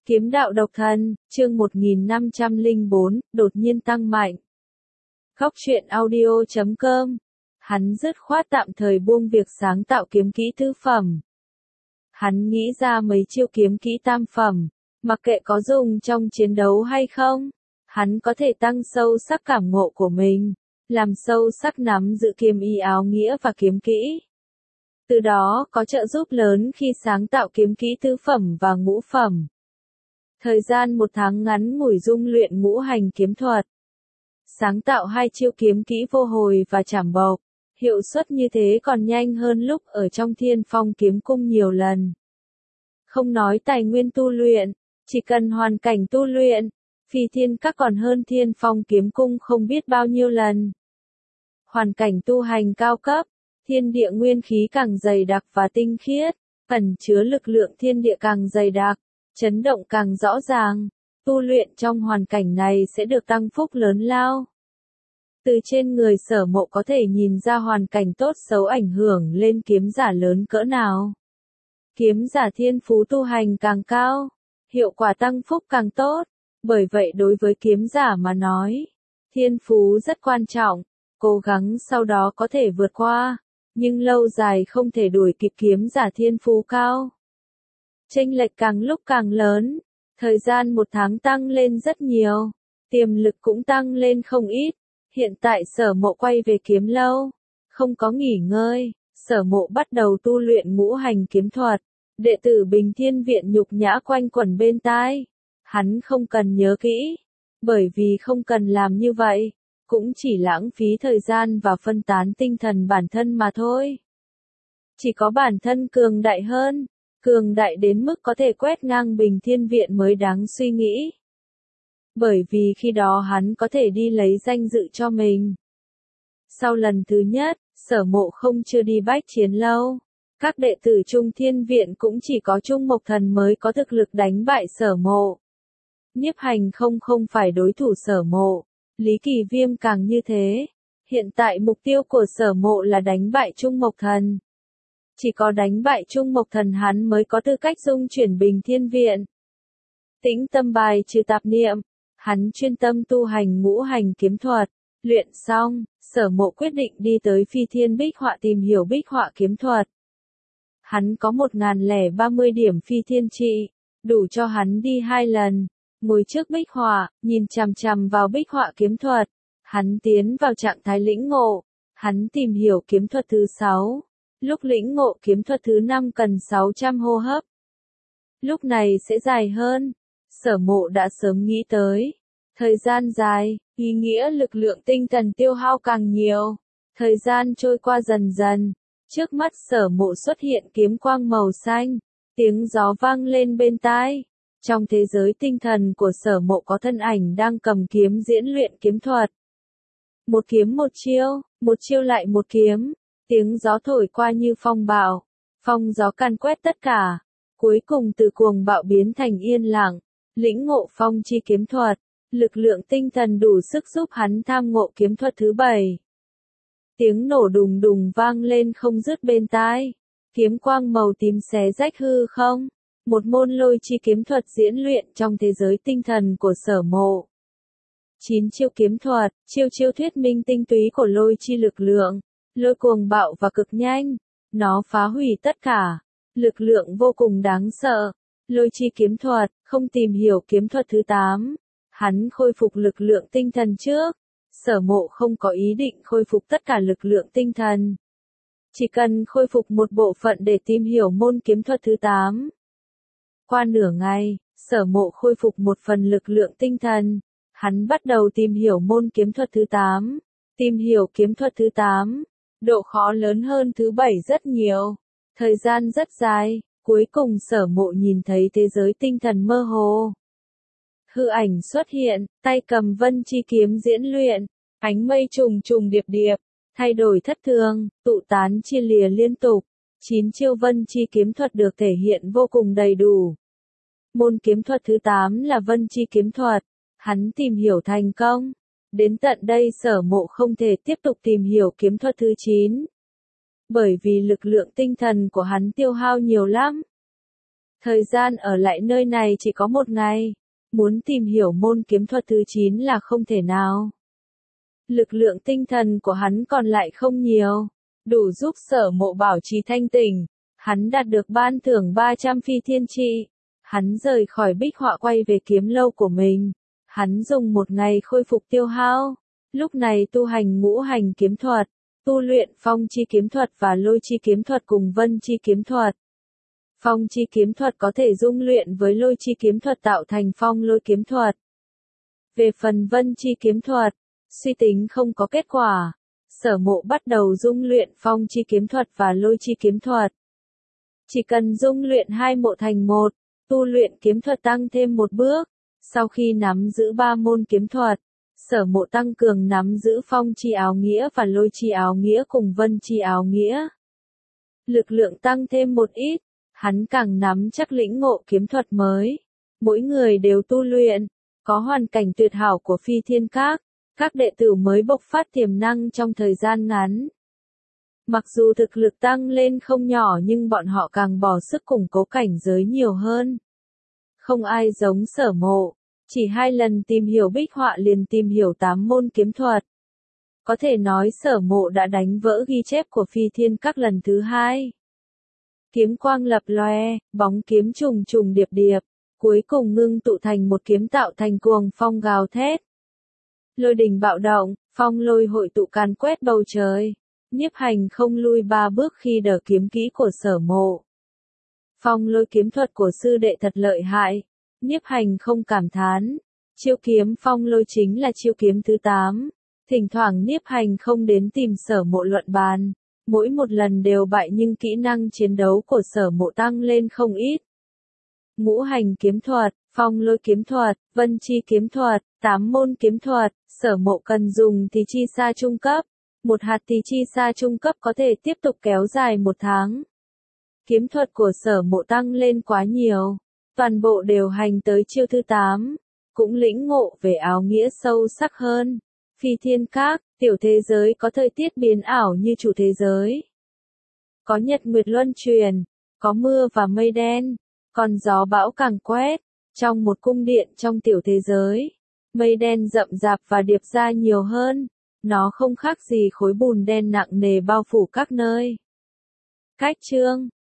Kiếm đạo độc thân, chương 1504, đột nhiên tăng mạnh. Góc truyện audio.com. Hắn dứt khoát tạm thời buông việc sáng tạo kiếm kỹ tứ phẩm. Hắn nghĩ ra mấy chiêu kiếm kỹ tam phẩm, mặc kệ có dùng trong chiến đấu hay không, hắn có thể tăng sâu sắc cảm ngộ của mình, làm sâu sắc nắm giữ kiếm ý áo nghĩa và kiếm kỹ. Từ đó có trợ giúp lớn khi sáng tạo kiếm kỹ tứ phẩm và ngũ phẩm. Thời gian 1 tháng ngắn ngủi dung luyện ngũ hành kiếm thuật. Sáng tạo 2 chiêu kiếm kỹ vô hồi và trảm bộc. Hiệu suất như thế còn nhanh hơn lúc ở trong Thiên Phong kiếm cung nhiều lần. Không nói tài nguyên tu luyện, chỉ cần hoàn cảnh tu luyện, Phi Thiên Các còn hơn Thiên Phong kiếm cung không biết bao nhiêu lần. Hoàn cảnh tu hành cao cấp, thiên địa nguyên khí càng dày đặc và tinh khiết, ẩn chứa lực lượng thiên địa càng dày đặc, chấn động càng rõ ràng, tu luyện trong hoàn cảnh này sẽ được tăng phúc lớn lao. Từ trên người Sở Mộ có thể nhìn ra hoàn cảnh tốt xấu ảnh hưởng lên kiếm giả lớn cỡ nào. Kiếm giả thiên phú tu hành càng cao, hiệu quả tăng phúc càng tốt, bởi vậy đối với kiếm giả mà nói, thiên phú rất quan trọng, cố gắng sau đó có thể vượt qua, nhưng lâu dài không thể đuổi kịp kiếm giả thiên phú cao. Chênh lệch càng lúc càng lớn, thời gian 1 tháng tăng lên rất nhiều, tiềm lực cũng tăng lên không ít. Hiện tại Sở Mộ quay về kiếm lâu, không có nghỉ ngơi, Sở Mộ bắt đầu tu luyện ngũ hành kiếm thuật, đệ tử Bình Thiên Viện nhục nhã quanh quẩn bên tai. Hắn không cần nhớ kỹ, bởi vì không cần làm như vậy, cũng chỉ lãng phí thời gian và phân tán tinh thần bản thân mà thôi. Chỉ có bản thân cường đại hơn, cường đại đến mức có thể quét ngang Bình Thiên Viện mới đáng suy nghĩ. Bởi vì khi đó hắn có thể đi lấy danh dự cho mình. Sau lần thứ nhất, Sở Mộ chưa đi Bách Chiến Lâu. Các đệ tử Trung Thiên Viện cũng chỉ có Trung Mộc Thần mới có thực lực đánh bại Sở Mộ. Nhiếp Hành không phải đối thủ Sở Mộ, Lý Kỳ Viêm càng như thế. Hiện tại mục tiêu của Sở Mộ là đánh bại Trung Mộc Thần. Chỉ có đánh bại Trung Mộc Thần hắn mới có tư cách dung chuyển Bình Thiên Viện. Tĩnh tâm bài trừ tạp niệm. Hắn chuyên tâm tu hành ngũ hành kiếm thuật, luyện xong, Sở Mộ quyết định đi tới Phi Thiên Bích Họa tìm hiểu Bích Họa kiếm thuật. Hắn có 1030 điểm Phi Thiên trị, đủ cho hắn đi 2 lần, ngồi trước Bích Họa, nhìn chằm chằm vào Bích Họa kiếm thuật. Hắn tiến vào trạng thái lĩnh ngộ, hắn tìm hiểu kiếm thuật thứ 6, lúc lĩnh ngộ kiếm thuật thứ 5 cần 600 hô hấp. Lúc này sẽ dài hơn. Sở Mộ đã sớm nghĩ tới. Thời gian dài, ý nghĩa lực lượng tinh thần tiêu hao càng nhiều. Thời gian trôi qua dần dần. Trước mắt Sở Mộ xuất hiện kiếm quang màu xanh. Tiếng gió vang lên bên tai. Trong thế giới tinh thần của Sở Mộ có thân ảnh đang cầm kiếm diễn luyện kiếm thuật. Một kiếm một chiêu lại một kiếm. Tiếng gió thổi qua như phong bạo. Phong gió càn quét tất cả. Cuối cùng từ cuồng bạo biến thành yên lặng. Lĩnh ngộ phong chi kiếm thuật, lực lượng tinh thần đủ sức giúp hắn tham ngộ kiếm thuật thứ 7. Tiếng nổ đùng đùng vang lên không dứt bên tai. Kiếm quang màu tím xé rách hư không. Một môn lôi chi kiếm thuật diễn luyện trong thế giới tinh thần của Sở Mộ. 9 chiêu kiếm thuật, chiêu thuyết minh tinh túy của lôi chi lực lượng. Lôi cuồng bạo và cực nhanh. Nó phá hủy tất cả. Lực lượng vô cùng đáng sợ. Lôi chi kiếm thuật, không tìm hiểu kiếm thuật thứ 8. Hắn khôi phục lực lượng tinh thần trước. Sở Mộ không có ý định khôi phục tất cả lực lượng tinh thần. Chỉ cần khôi phục một bộ phận để tìm hiểu môn kiếm thuật thứ 8. Qua nửa ngày, Sở Mộ khôi phục một phần lực lượng tinh thần. Hắn bắt đầu tìm hiểu môn kiếm thuật thứ 8. Tìm hiểu kiếm thuật thứ 8. Độ khó lớn hơn thứ 7 rất nhiều. Thời gian rất dài. Cuối cùng Sở Mộ nhìn thấy thế giới tinh thần mơ hồ. Hư ảnh xuất hiện, tay cầm vân chi kiếm diễn luyện, ánh mây trùng trùng điệp điệp, thay đổi thất thường, tụ tán chia lìa liên tục. 9 chiêu vân chi kiếm thuật được thể hiện vô cùng đầy đủ. Môn kiếm thuật thứ 8 là vân chi kiếm thuật. Hắn tìm hiểu thành công. Đến tận đây Sở Mộ không thể tiếp tục tìm hiểu kiếm thuật thứ 9. Bởi vì lực lượng tinh thần của hắn tiêu hao nhiều lắm. Thời gian ở lại nơi này chỉ có 1 ngày. Muốn tìm hiểu môn kiếm thuật thứ 9 là không thể nào. Lực lượng tinh thần của hắn còn lại không nhiều, đủ giúp Sở Mộ bảo trì thanh tỉnh. Hắn đạt được ban thưởng 300 phi thiên trị. Hắn rời khỏi bích họa quay về kiếm lâu của mình. Hắn dùng 1 ngày khôi phục tiêu hao. Lúc này tu hành ngũ hành kiếm thuật, tu luyện phong chi kiếm thuật và lôi chi kiếm thuật cùng vân chi kiếm thuật. Phong chi kiếm thuật có thể dung luyện với lôi chi kiếm thuật tạo thành phong lôi kiếm thuật. Về phần vân chi kiếm thuật, suy tính không có kết quả. Sở Mộ bắt đầu dung luyện phong chi kiếm thuật và lôi chi kiếm thuật. Chỉ cần dung luyện 2 mộ thành 1, tu luyện kiếm thuật tăng thêm 1 bước. Sau khi nắm giữ 3 môn kiếm thuật, Sở Mộ tăng cường nắm giữ phong chi áo nghĩa và lôi chi áo nghĩa cùng vân chi áo nghĩa. Lực lượng tăng thêm một ít, hắn càng nắm chắc lĩnh ngộ kiếm thuật mới. Mỗi người đều tu luyện, có hoàn cảnh tuyệt hảo của Phi Thiên các đệ tử mới bộc phát tiềm năng trong thời gian ngắn. Mặc dù thực lực tăng lên không nhỏ nhưng bọn họ càng bỏ sức củng cố cảnh giới nhiều hơn. Không ai giống Sở Mộ, chỉ 2 lần tìm hiểu bích họa liền tìm hiểu 8 môn kiếm thuật. Có thể nói Sở Mộ đã đánh vỡ ghi chép của Phi Thiên các lần thứ 2. Kiếm quang lập loè, bóng kiếm trùng trùng điệp điệp, cuối cùng ngưng tụ thành một kiếm tạo thành cuồng phong gào thét. Lôi đình bạo động, phong lôi hội tụ càn quét bầu trời. Nhiếp Hành không lui 3 bước khi đỡ kiếm kỹ của Sở Mộ. Phong lôi kiếm thuật của sư đệ thật lợi hại. Nhiếp Hành không cảm thán. Chiêu kiếm phong lôi chính là chiêu kiếm thứ 8. Thỉnh thoảng Nhiếp Hành không đến tìm Sở Mộ luận bàn. Mỗi một lần đều bại nhưng kỹ năng chiến đấu của Sở Mộ tăng lên không ít. Ngũ hành kiếm thuật, phong lôi kiếm thuật, vân chi kiếm thuật, 8 môn kiếm thuật, Sở Mộ cần dùng thì chi sa trung cấp. 1 hạt thì chi sa trung cấp có thể tiếp tục kéo dài 1 tháng. Kiếm thuật của Sở Mộ tăng lên quá nhiều. Toàn bộ đều hành tới chiêu thứ 8. Cũng lĩnh ngộ về áo nghĩa sâu sắc hơn. Phi Thiên các, tiểu thế giới có thời tiết biến ảo như chủ thế giới. Có nhật nguyệt luân chuyển, có mưa và mây đen, còn gió bão càng quét. Trong một cung điện trong tiểu thế giới, mây đen rậm rạp và điệp ra nhiều hơn. Nó không khác gì khối bùn đen nặng nề bao phủ các nơi. Cách chương